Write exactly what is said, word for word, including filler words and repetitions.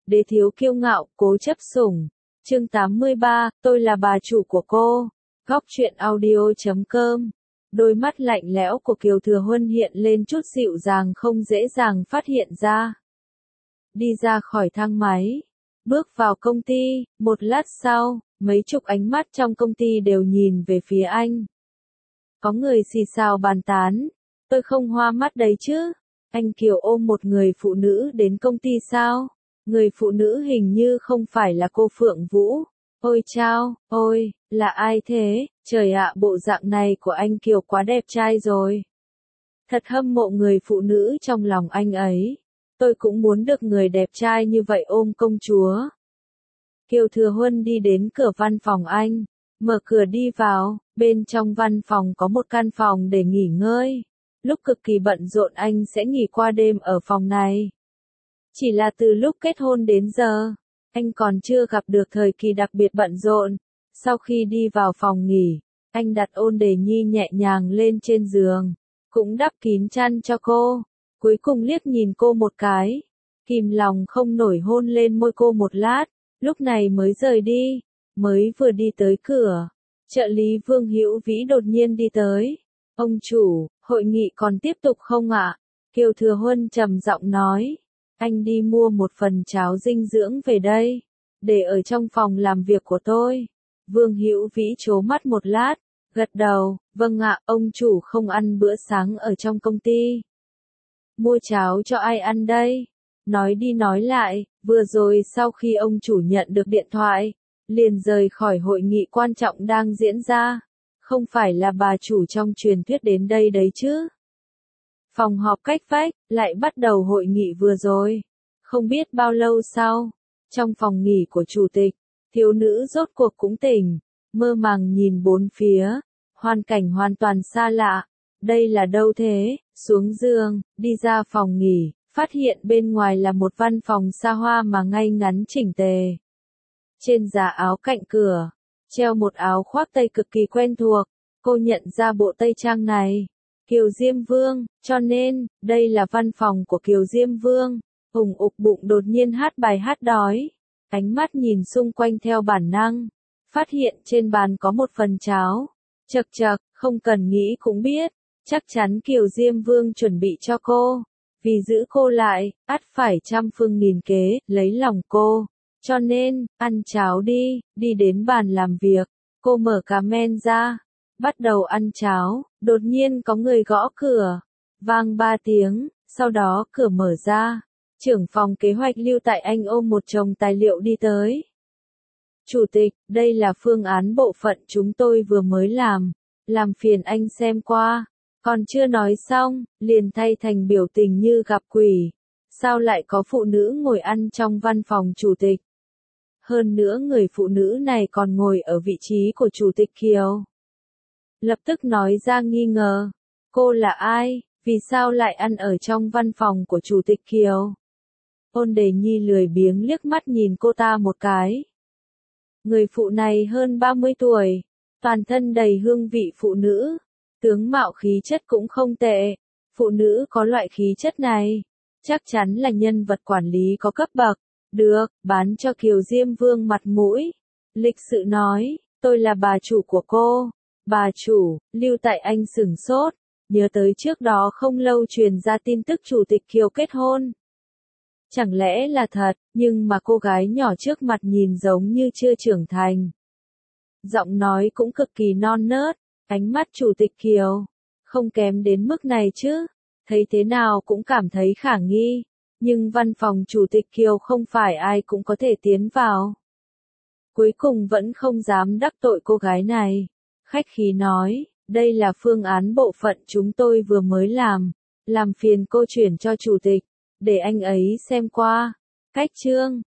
đế thiếu kiêu ngạo, cố chấp sủng. Chương tám mươi ba, tôi là bà chủ của cô. Góc truyện audio chấm com. Đôi mắt lạnh lẽo của Kiều Thừa Huân hiện lên chút dịu dàng không dễ dàng phát hiện ra. Đi ra khỏi thang máy, bước vào công ty, một lát sau, mấy chục ánh mắt trong công ty đều nhìn về phía anh. Có người xì xào bàn tán, tôi không hoa mắt đấy chứ. Anh Kiều ôm một người phụ nữ đến công ty sao? Người phụ nữ hình như không phải là cô Phượng Vũ. Ôi chao, ôi, là ai thế? Trời ạ, bộ dạng này của anh Kiều quá đẹp trai rồi. Thật hâm mộ người phụ nữ trong lòng anh ấy. Tôi cũng muốn được người đẹp trai như vậy ôm công chúa. Kiều Thừa Huân đi đến cửa văn phòng anh, mở cửa đi vào, bên trong văn phòng có một căn phòng để nghỉ ngơi. Lúc cực kỳ bận rộn anh sẽ nghỉ qua đêm ở phòng này. Chỉ là từ lúc kết hôn đến giờ, anh còn chưa gặp được thời kỳ đặc biệt bận rộn. Sau khi đi vào phòng nghỉ, anh đặt Ôn Đề Nhi nhẹ nhàng lên trên giường, cũng đắp kín chăn cho cô. Cuối cùng liếc nhìn cô một cái, kìm lòng không nổi hôn lên môi cô một lát, lúc này mới rời đi. Mới vừa đi tới cửa, trợ lý Vương Hữu Vĩ đột nhiên đi tới. Ông chủ, hội nghị còn tiếp tục không ạ? Kiều Thừa Huân trầm giọng nói. Anh đi mua một phần cháo dinh dưỡng về đây, để ở trong phòng làm việc của tôi. Vương Hữu Vĩ trố mắt một lát, gật đầu, vâng ạ, ông chủ không ăn bữa sáng ở trong công ty. Mua cháo cho ai ăn đây? Nói đi nói lại, vừa rồi sau khi ông chủ nhận được điện thoại, liền rời khỏi hội nghị quan trọng đang diễn ra. Không phải là bà chủ trong truyền thuyết đến đây đấy chứ? Phòng họp cách vách, lại bắt đầu hội nghị vừa rồi. Không biết bao lâu sau, trong phòng nghỉ của chủ tịch, thiếu nữ rốt cuộc cũng tỉnh, mơ màng nhìn bốn phía, hoàn cảnh hoàn toàn xa lạ. Đây là đâu thế? Xuống giường, đi ra phòng nghỉ, phát hiện bên ngoài là một văn phòng xa hoa mà ngay ngắn chỉnh tề. Trên giá áo cạnh cửa, treo một áo khoác tây cực kỳ quen thuộc. Cô nhận ra bộ tây trang này. Kiều Diêm Vương, cho nên, đây là văn phòng của Kiều Diêm Vương. Hùng ục bụng đột nhiên hát bài hát đói. Ánh mắt nhìn xung quanh theo bản năng. Phát hiện trên bàn có một phần cháo. Chật chật, không cần nghĩ cũng biết. Chắc chắn Kiều Diêm Vương chuẩn bị cho cô. Vì giữ cô lại, ắt phải trăm phương nghìn kế, lấy lòng cô. Cho nên, ăn cháo đi, đi đến bàn làm việc. Cô mở cá men ra. Bắt đầu ăn cháo, đột nhiên có người gõ cửa. Vang ba tiếng, sau đó cửa mở ra. Trưởng phòng kế hoạch Lưu Tại Anh ôm một chồng tài liệu đi tới. Chủ tịch, đây là phương án bộ phận chúng tôi vừa mới làm. Làm phiền anh xem qua. Còn chưa nói xong, liền thay thành biểu tình như gặp quỷ. Sao lại có phụ nữ ngồi ăn trong văn phòng chủ tịch? Hơn nữa người phụ nữ này còn ngồi ở vị trí của chủ tịch Kiều. Lập tức nói ra nghi ngờ. Cô là ai? Vì sao lại ăn ở trong văn phòng của chủ tịch Kiều? Ôn Đề Nhi lười biếng liếc mắt nhìn cô ta một cái. Người phụ này hơn ba mươi tuổi, toàn thân đầy hương vị phụ nữ, tướng mạo khí chất cũng không tệ. Phụ nữ có loại khí chất này, chắc chắn là nhân vật quản lý có cấp bậc. Được, bán cho Kiều Diêm Vương mặt mũi. Lịch sự nói, tôi là bà chủ của cô. Bà chủ, Lưu Tại Anh sửng sốt, nhớ tới trước đó không lâu truyền ra tin tức chủ tịch Kiều kết hôn. Chẳng lẽ là thật, nhưng mà cô gái nhỏ trước mặt nhìn giống như chưa trưởng thành. Giọng nói cũng cực kỳ non nớt, ánh mắt chủ tịch Kiều, không kém đến mức này chứ, thấy thế nào cũng cảm thấy khả nghi, nhưng văn phòng chủ tịch Kiều không phải ai cũng có thể tiến vào. Cuối cùng vẫn không dám đắc tội cô gái này. Khách khí nói, đây là phương án bộ phận chúng tôi vừa mới làm, làm phiền cô chuyển cho chủ tịch, để anh ấy xem qua. Cách chương,